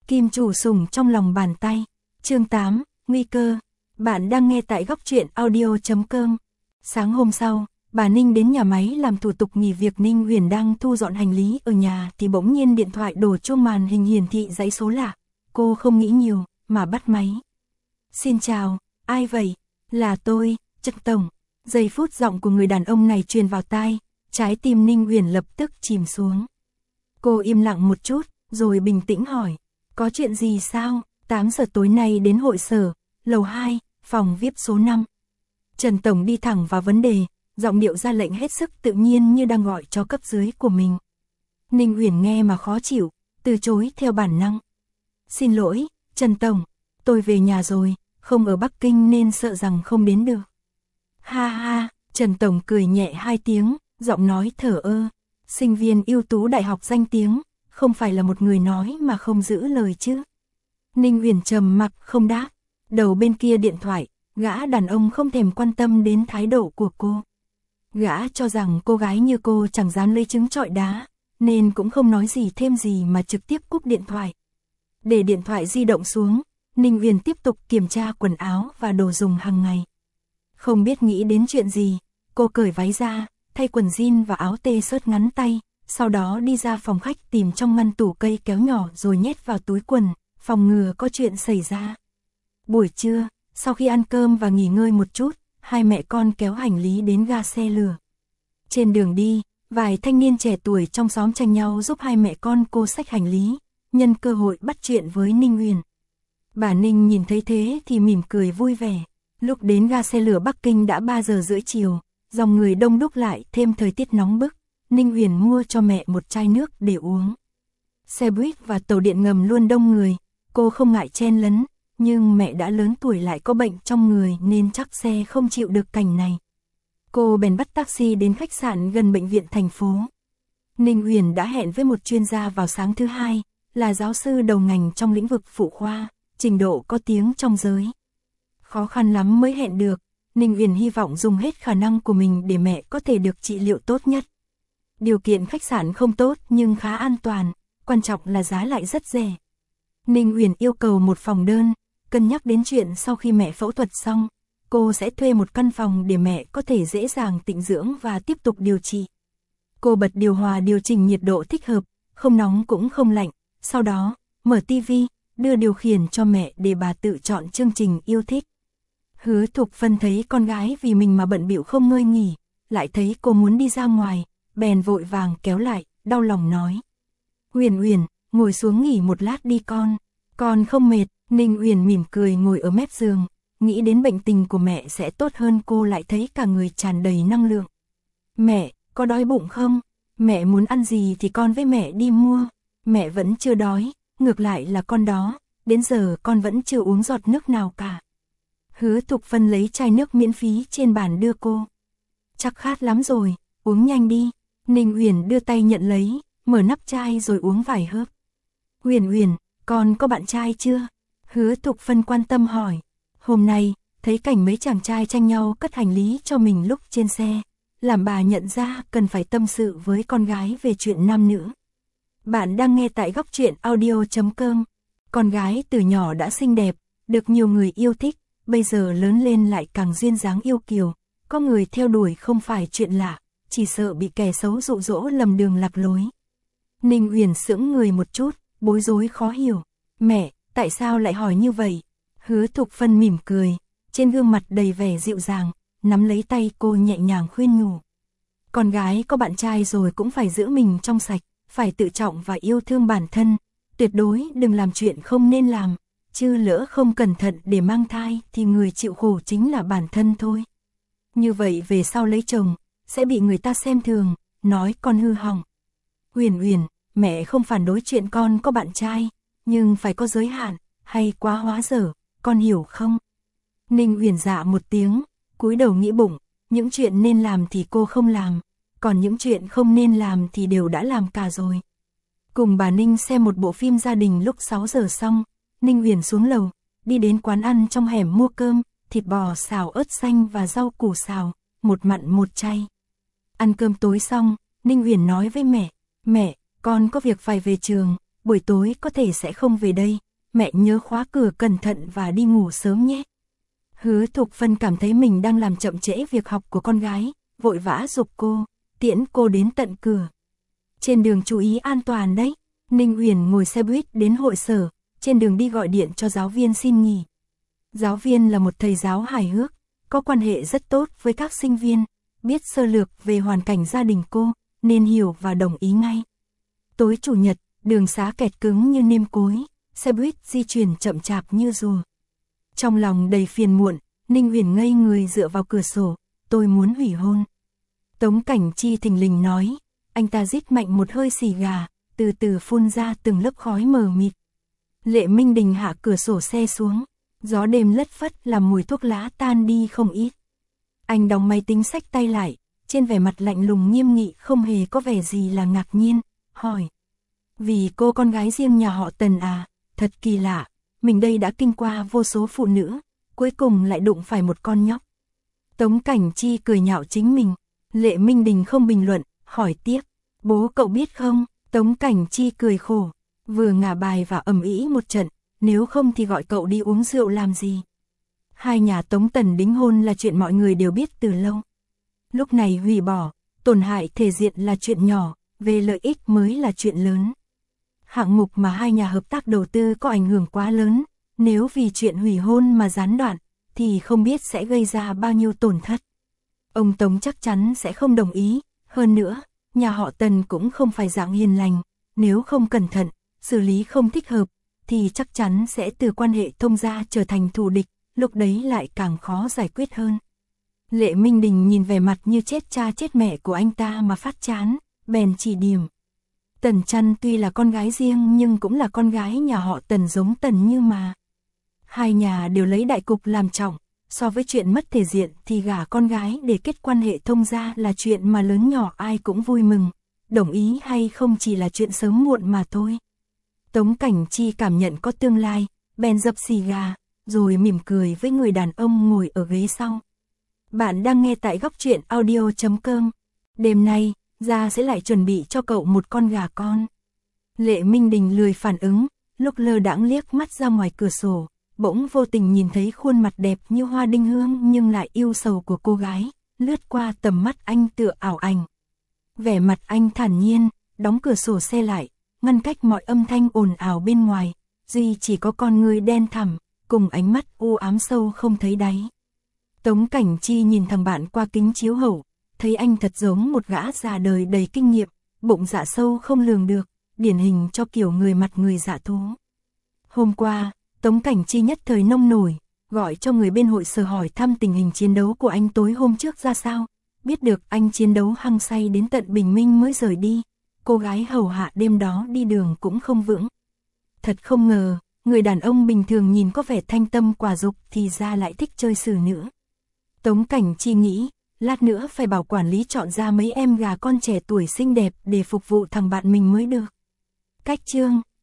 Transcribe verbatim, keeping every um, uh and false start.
Kim chủ sủng trong lòng bàn tay. Chương tám, nguy cơ. Bạn đang nghe tại góc truyện audio chấm com. Sáng hôm sau, bà Ninh đến nhà máy làm thủ tục nghỉ việc. Ninh Huyền đang thu dọn hành lý ở nhà thì bỗng nhiên điện thoại đổ chuông, màn hình hiển thị dãy số lạ. Cô không nghĩ nhiều, mà bắt máy. Xin chào, ai vậy? Là tôi, Trần Tổng. Giây phút giọng của người đàn ông này truyền vào tai, trái tim Ninh Huyền lập tức chìm xuống. Cô im lặng một chút, rồi bình tĩnh hỏi, có chuyện gì sao? tám giờ tối nay đến hội sở, lầu hai, phòng vi ai pi số năm. Trần Tổng đi thẳng vào vấn đề, giọng điệu ra lệnh hết sức tự nhiên như đang gọi cho cấp dưới của mình. Ninh Huyền nghe mà khó chịu, từ chối theo bản năng. Xin lỗi, Trần Tổng, tôi về nhà rồi, không ở Bắc Kinh nên sợ rằng không đến được. Ha ha, Trần Tổng cười nhẹ hai tiếng, giọng nói thở ơ. Sinh viên ưu tú đại học danh tiếng, không phải là một người nói mà không giữ lời chứ. Ninh Huyền trầm mặc không đáp. Đầu bên kia điện thoại, gã đàn ông không thèm quan tâm đến thái độ của cô. Gã cho rằng cô gái như cô chẳng dám lấy trứng trọi đá, nên cũng không nói gì thêm gì mà trực tiếp cúp điện thoại. Để điện thoại di động xuống, Ninh Huyền tiếp tục kiểm tra quần áo và đồ dùng hàng ngày. Không biết nghĩ đến chuyện gì, cô cởi váy ra, thay quần jean và áo t-shirt ngắn tay, sau đó đi ra phòng khách tìm trong ngăn tủ cây kéo nhỏ rồi nhét vào túi quần, phòng ngừa có chuyện xảy ra. Buổi trưa, sau khi ăn cơm và nghỉ ngơi một chút, hai mẹ con kéo hành lý đến ga xe lửa. Trên đường đi, vài thanh niên trẻ tuổi trong xóm tranh nhau giúp hai mẹ con cô xách hành lý, nhân cơ hội bắt chuyện với Ninh Huyền. Bà Ninh nhìn thấy thế thì mỉm cười vui vẻ. Lúc đến ga xe lửa Bắc Kinh đã ba giờ rưỡi chiều, dòng người đông đúc lại thêm thời tiết nóng bức, Ninh Huyền mua cho mẹ một chai nước để uống. Xe buýt và tàu điện ngầm luôn đông người, cô không ngại chen lấn, nhưng mẹ đã lớn tuổi lại có bệnh trong người nên chắc xe không chịu được cảnh này. Cô bèn bắt taxi đến khách sạn gần bệnh viện thành phố. Ninh Huyền đã hẹn với một chuyên gia vào sáng thứ hai, là giáo sư đầu ngành trong lĩnh vực phụ khoa, trình độ có tiếng trong giới. Khó khăn lắm mới hẹn được, Ninh Huyền hy vọng dùng hết khả năng của mình để mẹ có thể được trị liệu tốt nhất. Điều kiện khách sạn không tốt nhưng khá an toàn, quan trọng là giá lại rất rẻ. Ninh Huyền yêu cầu một phòng đơn, cân nhắc đến chuyện sau khi mẹ phẫu thuật xong, cô sẽ thuê một căn phòng để mẹ có thể dễ dàng tĩnh dưỡng và tiếp tục điều trị. Cô bật điều hòa điều chỉnh nhiệt độ thích hợp, không nóng cũng không lạnh, sau đó, mở tivi, đưa điều khiển cho mẹ để bà tự chọn chương trình yêu thích. Hứa Thục Phân thấy con gái vì mình mà bận bịu không ngơi nghỉ, lại thấy cô muốn đi ra ngoài, bèn vội vàng kéo lại, đau lòng nói. Huyền Huyền, ngồi xuống nghỉ một lát đi con, con không mệt. Ninh Huyền mỉm cười ngồi ở mép giường, nghĩ đến bệnh tình của mẹ sẽ tốt hơn, cô lại thấy cả người tràn đầy năng lượng. Mẹ, có đói bụng không? Mẹ muốn ăn gì thì con với mẹ đi mua. Mẹ vẫn chưa đói, ngược lại là con đó, đến giờ con vẫn chưa uống giọt nước nào cả. Hứa Thục Phân lấy chai nước miễn phí trên bàn đưa cô. Chắc khát lắm rồi, uống nhanh đi. Ninh Huyền đưa tay nhận lấy, mở nắp chai rồi uống vài hớp. Huyền Huyền, con có bạn trai chưa? Hứa Thục Phân quan tâm hỏi. Hôm nay, thấy cảnh mấy chàng trai tranh nhau cất hành lý cho mình lúc trên xe, làm bà nhận ra cần phải tâm sự với con gái về chuyện nam nữ. Bạn đang nghe tại góc truyện audio chấm com. Con gái từ nhỏ đã xinh đẹp, được nhiều người yêu thích, bây giờ lớn lên lại càng duyên dáng yêu kiều, có người theo đuổi không phải chuyện lạ, chỉ sợ bị kẻ xấu dụ dỗ lầm đường lạc lối. Ninh Huyền sững người một chút, bối rối khó hiểu. Mẹ, tại sao lại hỏi như vậy? Hứa Thục Phân mỉm cười, trên gương mặt đầy vẻ dịu dàng, nắm lấy tay cô nhẹ nhàng khuyên nhủ. Con gái có bạn trai rồi cũng phải giữ mình trong sạch, phải tự trọng và yêu thương bản thân, tuyệt đối đừng làm chuyện không nên làm, chứ lỡ không cẩn thận để mang thai thì người chịu khổ chính là bản thân thôi. Như vậy về sau lấy chồng, sẽ bị người ta xem thường, nói con hư hỏng. Huyền Huyền, mẹ không phản đối chuyện con có bạn trai, nhưng phải có giới hạn, hay quá hóa dở, con hiểu không? Ninh Huyền dạ một tiếng, cúi đầu nghĩ bụng, những chuyện nên làm thì cô không làm, còn những chuyện không nên làm thì đều đã làm cả rồi. Cùng bà Ninh xem một bộ phim gia đình lúc sáu giờ xong, Ninh Huyền xuống lầu, đi đến quán ăn trong hẻm mua cơm, thịt bò xào ớt xanh và rau củ xào, một mặn một chay. Ăn cơm tối xong, Ninh Huyền nói với mẹ, mẹ, con có việc phải về trường, buổi tối có thể sẽ không về đây, mẹ nhớ khóa cửa cẩn thận và đi ngủ sớm nhé. Hứa Thục Vân cảm thấy mình đang làm chậm trễ việc học của con gái, vội vã giục cô, tiễn cô đến tận cửa. Trên đường chú ý an toàn đấy. Ninh Uyển ngồi xe buýt đến hội sở, trên đường đi gọi điện cho giáo viên xin nghỉ. Giáo viên là một thầy giáo hài hước, có quan hệ rất tốt với các sinh viên, biết sơ lược về hoàn cảnh gia đình cô, nên hiểu và đồng ý ngay. Tối chủ nhật, đường xá kẹt cứng như nêm cối, xe buýt di chuyển chậm chạp như rùa. Trong lòng đầy phiền muộn, Ninh Uyển ngây người dựa vào cửa sổ, tôi muốn hủy hôn. Tống Cảnh Chi thình lình nói, anh ta rít mạnh một hơi xì gà, từ từ phun ra từng lớp khói mờ mịt. Lệ Minh Đình hạ cửa sổ xe xuống, gió đêm lất phất làm mùi thuốc lá tan đi không ít. Anh đóng máy tính xách tay lại, trên vẻ mặt lạnh lùng nghiêm nghị không hề có vẻ gì là ngạc nhiên, hỏi. Vì cô con gái riêng nhà họ Tần à, thật kỳ lạ, mình đây đã kinh qua vô số phụ nữ, cuối cùng lại đụng phải một con nhóc. Tống Cảnh Chi cười nhạo chính mình, Lệ Minh Đình không bình luận, hỏi tiếp, bố cậu biết không? Tống Cảnh Chi cười khổ, vừa ngả bài và ầm ĩ một trận, nếu không thì gọi cậu đi uống rượu làm gì. Hai nhà Tống Tần đính hôn là chuyện mọi người đều biết từ lâu. Lúc này hủy bỏ, tổn hại thể diện là chuyện nhỏ, về lợi ích mới là chuyện lớn. Hạng mục mà hai nhà hợp tác đầu tư có ảnh hưởng quá lớn, nếu vì chuyện hủy hôn mà gián đoạn, thì không biết sẽ gây ra bao nhiêu tổn thất. Ông Tống chắc chắn sẽ không đồng ý, hơn nữa, nhà họ Tần cũng không phải dạng hiền lành, nếu không cẩn thận, xử lý không thích hợp, thì chắc chắn sẽ từ quan hệ thông gia trở thành thù địch, lúc đấy lại càng khó giải quyết hơn. Lệ Minh Đình nhìn vẻ mặt như chết cha chết mẹ của anh ta mà phát chán, bèn chỉ điểm. Tần Trăn tuy là con gái riêng nhưng cũng là con gái nhà họ Tần giống Tần Như mà. Hai nhà đều lấy đại cục làm trọng, so với chuyện mất thể diện thì gả con gái để kết quan hệ thông gia là chuyện mà lớn nhỏ ai cũng vui mừng, đồng ý hay không chỉ là chuyện sớm muộn mà thôi. Tống Cảnh Chi cảm nhận có tương lai, bèn dập xì gà, rồi mỉm cười với người đàn ông ngồi ở ghế sau. Bạn đang nghe tại góc truyện audio chấm com. Đêm nay, Gia sẽ lại chuẩn bị cho cậu một con gà con. Lệ Minh Đình lười phản ứng, lúc lơ đãng liếc mắt ra ngoài cửa sổ, bỗng vô tình nhìn thấy khuôn mặt đẹp như hoa đinh hương nhưng lại yêu sầu của cô gái, lướt qua tầm mắt anh tựa ảo ảnh. Vẻ mặt anh thản nhiên, đóng cửa sổ xe lại, ngăn cách mọi âm thanh ồn ào bên ngoài, duy chỉ có con người đen thẳm, cùng ánh mắt u ám sâu không thấy đáy. Tống Cảnh Chi nhìn thằng bạn qua kính chiếu hậu, thấy anh thật giống một gã già đời đầy kinh nghiệm, bụng dạ sâu không lường được, điển hình cho kiểu người mặt người dạ thú. Hôm qua, Tống Cảnh Chi nhất thời nông nổi, gọi cho người bên hội sở hỏi thăm tình hình chiến đấu của anh tối hôm trước ra sao, biết được anh chiến đấu hăng say đến tận bình minh mới rời đi, cô gái hầu hạ đêm đó đi đường cũng không vững. Thật không ngờ, người đàn ông bình thường nhìn có vẻ thanh tâm quả dục thì ra lại thích chơi xử nữ. Tống Cảnh Chi nghĩ, lát nữa phải bảo quản lý chọn ra mấy em gà con trẻ tuổi xinh đẹp để phục vụ thằng bạn mình mới được. Cách chương